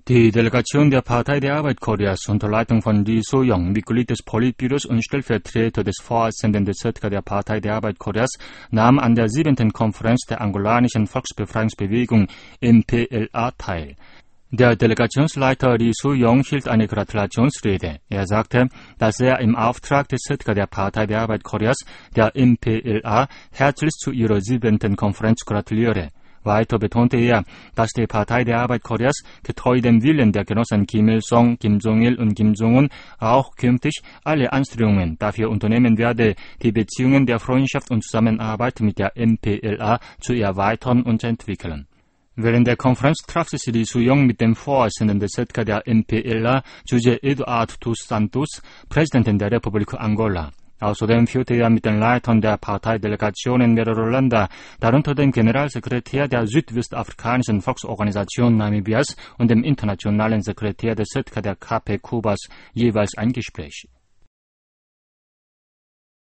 Die Delegation der Partei der Arbeit Koreas unter Leitung von Lee So-young, Mitglied des Politbüros und Stellvertreter des Vorsitzenden des ZK der Partei der Arbeit Koreas, nahm an der 7. Konferenz der angolanischen Volksbefreiungsbewegung MPLA teil. Der Delegationsleiter Lee So-young hielt eine Gratulationsrede. Er sagte, dass er im Auftrag des ZK der Partei der Arbeit Koreas, der MPLA, herzlich zu ihrer 7. Konferenz gratuliere. Weiter betonte er, dass die Partei der Arbeit Koreas getreu dem Willen der Genossen Kim Il-sung, Kim Jong-il und Kim Jong-un auch künftig alle Anstrengungen dafür unternehmen werde, die Beziehungen der Freundschaft und Zusammenarbeit mit der MPLA zu erweitern und entwickeln. Während der Konferenz traf sich Lee So-young mit dem Vorsitzenden des ZK der MPLA, José Eduardo dos Santos, Präsidenten der Republik Angola. Außerdem führte er mit den Leitern der Parteidelegationen mehrerer Länder, darunter dem Generalsekretär der südwestafrikanischen Volksorganisation Namibias und dem internationalen Sekretär des ZK der KP Kubas, jeweils ein Gespräch.